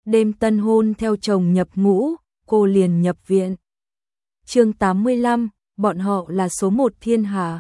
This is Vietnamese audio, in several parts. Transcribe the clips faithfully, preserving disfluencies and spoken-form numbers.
đêm tân hôn theo chồng nhập ngũ, cô liền nhập viện. Chương tám mươi lăm, bọn họ là số một thiên hạ.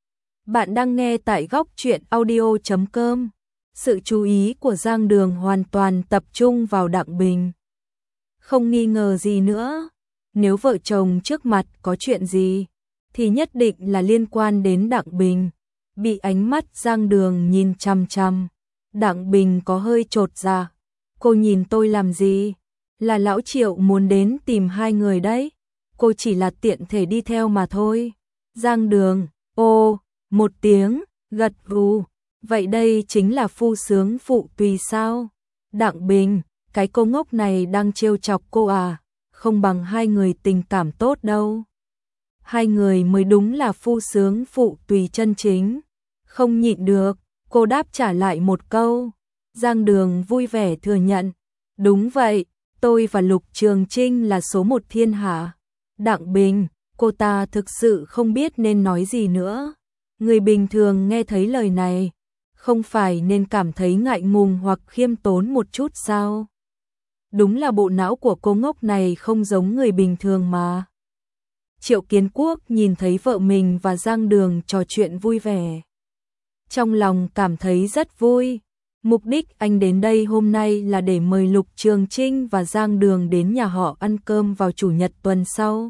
Bạn đang nghe tại góc truyện audio chấm com. Sự chú ý của Giang Đường hoàn toàn tập trung vào Đặng Bình. Không nghi ngờ gì nữa, nếu vợ chồng trước mặt có chuyện gì, thì nhất định là liên quan đến Đặng Bình. Bị ánh mắt Giang Đường nhìn chằm chằm, Đặng Bình có hơi chột dạ. Cô nhìn tôi làm gì? Là lão Triệu muốn đến tìm hai người đấy. Cô chỉ là tiện thể đi theo mà thôi. Giang Đường, ô, một tiếng, gật gù. Vậy đây chính là phu sướng phụ tùy sao? Đặng Bình, cái cô ngốc này đang trêu chọc cô à? Không bằng hai người tình cảm tốt đâu. Hai người mới đúng là phu sướng phụ tùy chân chính. Không nhịn được, cô đáp trả lại một câu. Giang Đường vui vẻ thừa nhận. Đúng vậy, tôi và Lục Trường Trinh là số một thiên hạ. Đặng Bình, cô ta thực sự không biết nên nói gì nữa. Người bình thường nghe thấy lời này, không phải nên cảm thấy ngại ngùng hoặc khiêm tốn một chút sao? Đúng là bộ não của cô ngốc này không giống người bình thường mà. Triệu Kiến Quốc nhìn thấy vợ mình và Giang Đường trò chuyện vui vẻ. Trong lòng cảm thấy rất vui. Mục đích anh đến đây hôm nay là để mời Lục Trường Trinh và Giang Đường đến nhà họ ăn cơm vào chủ nhật tuần sau.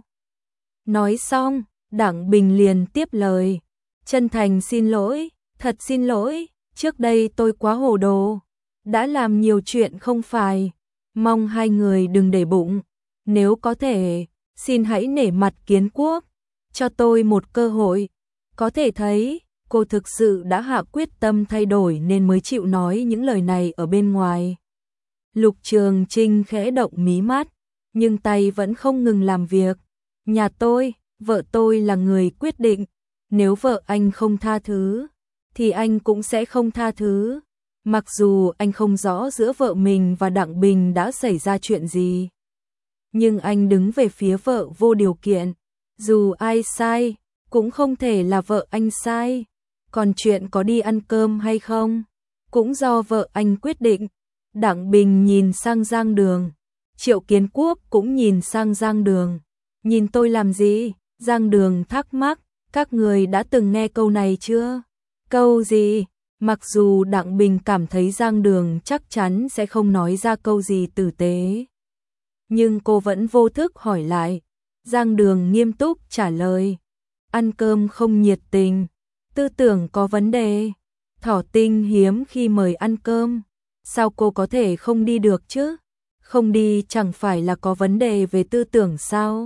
Nói xong, Đặng Bình liền tiếp lời. Chân thành xin lỗi, thật xin lỗi, trước đây tôi quá hồ đồ, đã làm nhiều chuyện không phải. Mong hai người đừng để bụng, nếu có thể, xin hãy nể mặt Kiến Quốc, cho tôi một cơ hội. Có thể thấy, cô thực sự đã hạ quyết tâm thay đổi nên mới chịu nói những lời này ở bên ngoài. Lục Trường Trinh khẽ động mí mắt, nhưng tay vẫn không ngừng làm việc. Nhà tôi, vợ tôi là người quyết định, nếu vợ anh không tha thứ, thì anh cũng sẽ không tha thứ. Mặc dù anh không rõ giữa vợ mình và Đặng Bình đã xảy ra chuyện gì, nhưng anh đứng về phía vợ vô điều kiện. Dù ai sai, cũng không thể là vợ anh sai. Còn chuyện có đi ăn cơm hay không, cũng do vợ anh quyết định. Đặng Bình nhìn sang Giang Đường. Triệu Kiến Quốc cũng nhìn sang Giang Đường. Nhìn tôi làm gì? Giang Đường thắc mắc. Các người đã từng nghe câu này chưa? Câu gì? Mặc dù Đặng Bình cảm thấy Giang Đường chắc chắn sẽ không nói ra câu gì tử tế, nhưng cô vẫn vô thức hỏi lại. Giang Đường nghiêm túc trả lời. Ăn cơm không nhiệt tình, tư tưởng có vấn đề. Thỏ Tinh hiếm khi mời ăn cơm, sao cô có thể không đi được chứ? Không đi chẳng phải là có vấn đề về tư tưởng sao?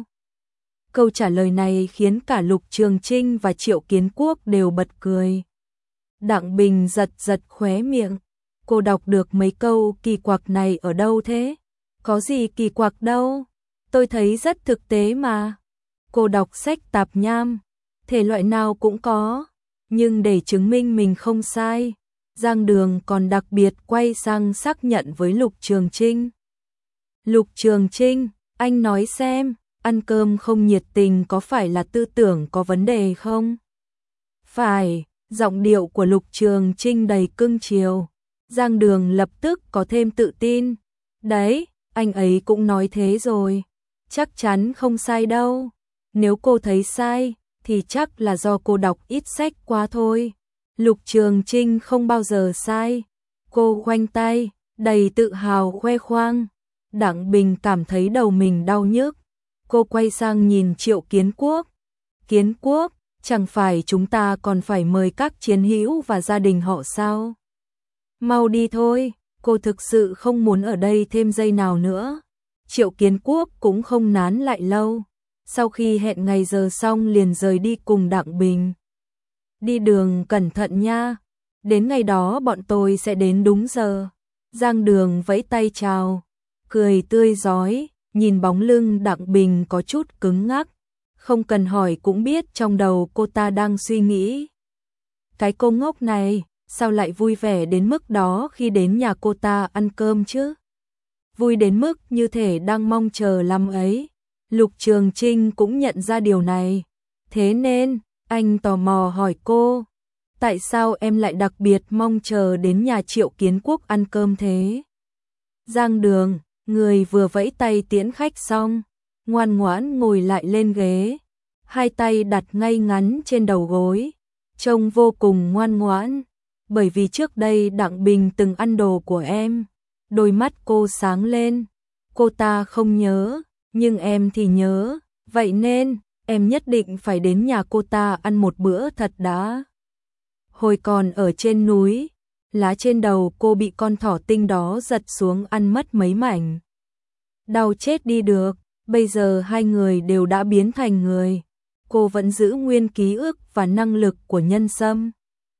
Câu trả lời này khiến cả Lục Trường Trinh và Triệu Kiến Quốc đều bật cười. Đặng Bình giật giật khóe miệng. Cô đọc được mấy câu kỳ quặc này ở đâu thế? Có gì kỳ quặc đâu, tôi thấy rất thực tế mà. Cô đọc sách tạp nham, thể loại nào cũng có. Nhưng để chứng minh mình không sai, Giang Đường còn đặc biệt quay sang xác nhận với Lục Trường Trinh. Lục Trường Trinh, anh nói xem, ăn cơm không nhiệt tình có phải là tư tưởng có vấn đề không? Phải, giọng điệu của Lục Trường Trinh đầy cưng chiều. Giang Đường lập tức có thêm tự tin. Đấy, anh ấy cũng nói thế rồi. Chắc chắn không sai đâu. Nếu cô thấy sai, thì chắc là do cô đọc ít sách quá thôi. Lục Trường Trinh không bao giờ sai. Cô khoanh tay, đầy tự hào khoe khoang. Đặng Bình cảm thấy đầu mình đau nhức. Cô quay sang nhìn Triệu Kiến Quốc. Kiến Quốc, chẳng phải chúng ta còn phải mời các chiến hữu và gia đình họ sao? Mau đi thôi, cô thực sự không muốn ở đây thêm giây nào nữa. Triệu Kiến Quốc cũng không nán lại lâu. Sau khi hẹn ngày giờ xong liền rời đi cùng Đặng Bình. Đi đường cẩn thận nha, đến ngày đó bọn tôi sẽ đến đúng giờ. Giang Đường vẫy tay chào, cười tươi rói, nhìn bóng lưng Đặng Bình có chút cứng ngắc. Không cần hỏi cũng biết trong đầu cô ta đang suy nghĩ. Cái cô ngốc này, sao lại vui vẻ đến mức đó khi đến nhà cô ta ăn cơm chứ? Vui đến mức như thể đang mong chờ lắm ấy. Lục Trường Trinh cũng nhận ra điều này. Thế nên, anh tò mò hỏi cô. Tại sao em lại đặc biệt mong chờ đến nhà Triệu Kiến Quốc ăn cơm thế? Giang Đường, Người vừa vẫy tay tiễn khách xong, ngoan ngoãn ngồi lại lên ghế, hai tay đặt ngay ngắn trên đầu gối, trông vô cùng ngoan ngoãn, bởi vì trước đây Đặng Bình từng ăn đồ của em. Đôi mắt cô sáng lên, cô ta không nhớ, nhưng em thì nhớ, vậy nên em nhất định phải đến nhà cô ta ăn một bữa thật đã. Hồi còn ở trên núi, lá trên đầu cô bị con thỏ tinh đó giật xuống ăn mất mấy mảnh. Đau chết đi được, bây giờ hai người đều đã biến thành người, cô vẫn giữ nguyên ký ức và năng lực của nhân sâm.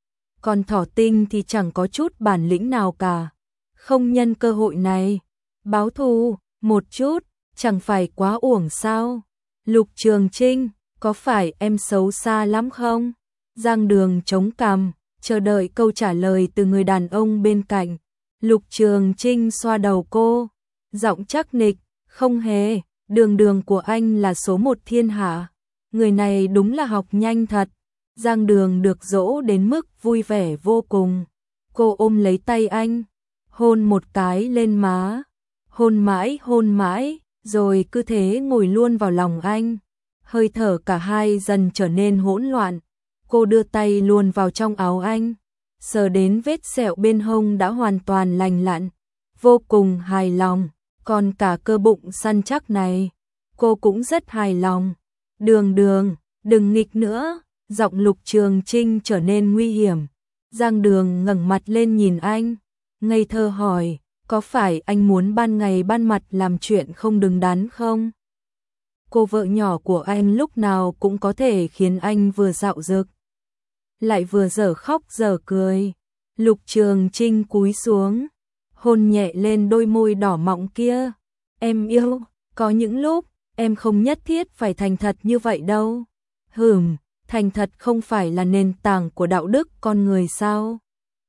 Còn thỏ tinh thì chẳng có chút bản lĩnh nào cả, không nhân cơ hội này báo thù một chút, chẳng phải quá uổng sao? Lục Trường Trinh, có phải em xấu xa lắm không? Giang Đường chống cằm, chờ đợi câu trả lời từ người đàn ông bên cạnh. Lục Trường Trinh xoa đầu cô, giọng chắc nịch, không hề, Đường Đường của anh là số một thiên hạ. Người này đúng là học nhanh thật. Giang Đường được dỗ đến mức vui vẻ vô cùng. Cô ôm lấy tay anh, hôn một cái lên má, hôn mãi hôn mãi, rồi cứ thế ngồi luôn vào lòng anh. Hơi thở cả hai dần trở nên hỗn loạn. Cô đưa tay luồn vào trong áo anh, sờ đến vết sẹo bên hông đã hoàn toàn lành lặn, vô cùng hài lòng. Còn cả cơ bụng săn chắc này, cô cũng rất hài lòng. Đường Đường, đừng nghịch nữa. Giọng Lục Trường Trinh trở nên nguy hiểm. Giang Đường ngẩng mặt lên nhìn anh, ngây thơ hỏi, có phải anh muốn ban ngày ban mặt làm chuyện không đứng đắn không? Cô vợ nhỏ của anh lúc nào cũng có thể khiến anh vừa dạo dực, lại vừa dở khóc dở cười. Lục Trường Trinh cúi xuống, hôn nhẹ lên đôi môi đỏ mọng kia. Em yêu, có những lúc em không nhất thiết phải thành thật như vậy đâu. Hừm, thành thật không phải là nền tảng của đạo đức con người sao?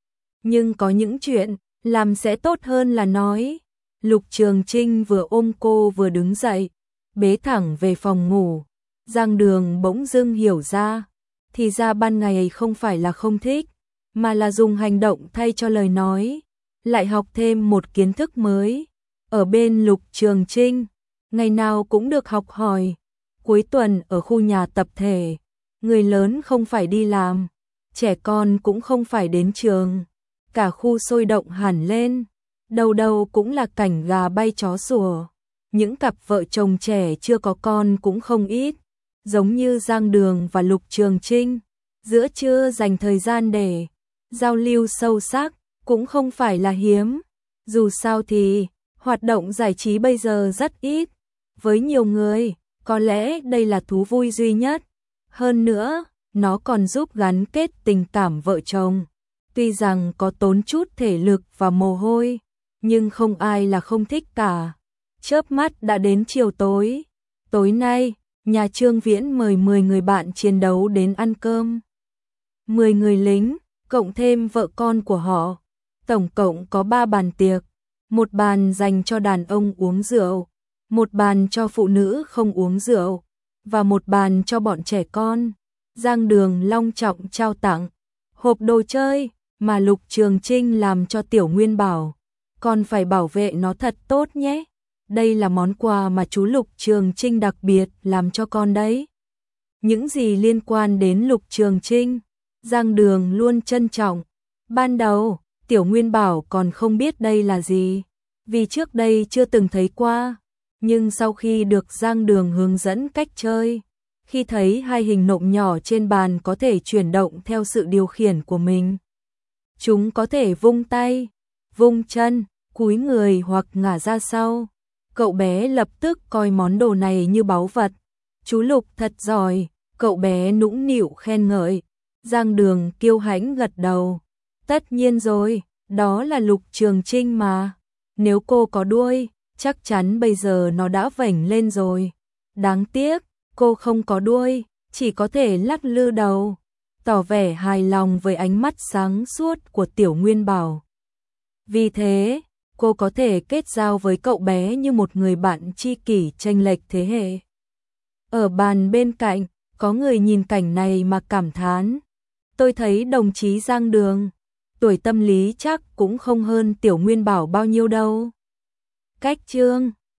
Nhưng có những chuyện làm sẽ tốt hơn là nói. Lục Trường Trinh vừa ôm cô vừa đứng dậy, bế thẳng về phòng ngủ. Giang Đường bỗng dưng hiểu ra, thì ra ban ngày không phải là không thích, mà là dùng hành động thay cho lời nói, lại học thêm một kiến thức mới. Ở bên Lục Trường Trinh, ngày nào cũng được học hỏi. Cuối tuần ở khu nhà tập thể, người lớn không phải đi làm, trẻ con cũng không phải đến trường. Cả khu sôi động hẳn lên, đầu đầu cũng là cảnh gà bay chó sủa. Những cặp vợ chồng trẻ chưa có con cũng không ít, giống như Giang Đường và Lục Trường Trinh. Giữa trưa dành thời gian để giao lưu sâu sắc cũng không phải là hiếm. Dù sao thì hoạt động giải trí bây giờ rất ít, với nhiều người có lẽ đây là thú vui duy nhất. Hơn nữa, nó còn giúp gắn kết tình cảm vợ chồng. Tuy rằng có tốn chút thể lực và mồ hôi, nhưng không ai là không thích cả. Chớp mắt đã đến chiều tối. Tối nay, nhà Trương Viễn mời mười người bạn chiến đấu đến ăn cơm. mười người lính, cộng thêm vợ con của họ. Tổng cộng có ba bàn tiệc. Một bàn dành cho đàn ông uống rượu, một bàn cho phụ nữ không uống rượu, và một bàn cho bọn trẻ con. Giang Đường long trọng trao tặng hộp đồ chơi mà Lục Trường Trinh làm cho Tiểu Nguyên Bảo. Con phải bảo vệ nó thật tốt nhé. Đây là món quà mà chú Lục Trường Trinh đặc biệt làm cho con đấy. Những gì liên quan đến Lục Trường Trinh, Giang Đường luôn trân trọng. Ban đầu, Tiểu Nguyên Bảo còn không biết đây là gì, vì trước đây chưa từng thấy qua. Nhưng sau khi được Giang Đường hướng dẫn cách chơi, khi thấy hai hình nộm nhỏ trên bàn có thể chuyển động theo sự điều khiển của mình, chúng có thể vung tay, vung chân, cúi người hoặc ngả ra sau. Cậu bé lập tức coi món đồ này như báu vật. Chú Lục thật giỏi, cậu bé nũng nịu khen ngợi. Giang Đường kiêu hãnh gật đầu. Tất nhiên rồi, đó là Lục Trường Trinh mà. Nếu cô có đuôi, chắc chắn bây giờ nó đã vểnh lên rồi. Đáng tiếc, cô không có đuôi, chỉ có thể lắc lư đầu, tỏ vẻ hài lòng với ánh mắt sáng suốt của Tiểu Nguyên Bảo. Vì thế, cô có thể kết giao với cậu bé như một người bạn tri kỷ chênh lệch thế hệ. Ở bàn bên cạnh, có người nhìn cảnh này mà cảm thán. Tôi thấy đồng chí Giang Đường, tuổi tâm lý chắc cũng không hơn Tiểu Nguyên Bảo bao nhiêu đâu. Cách chương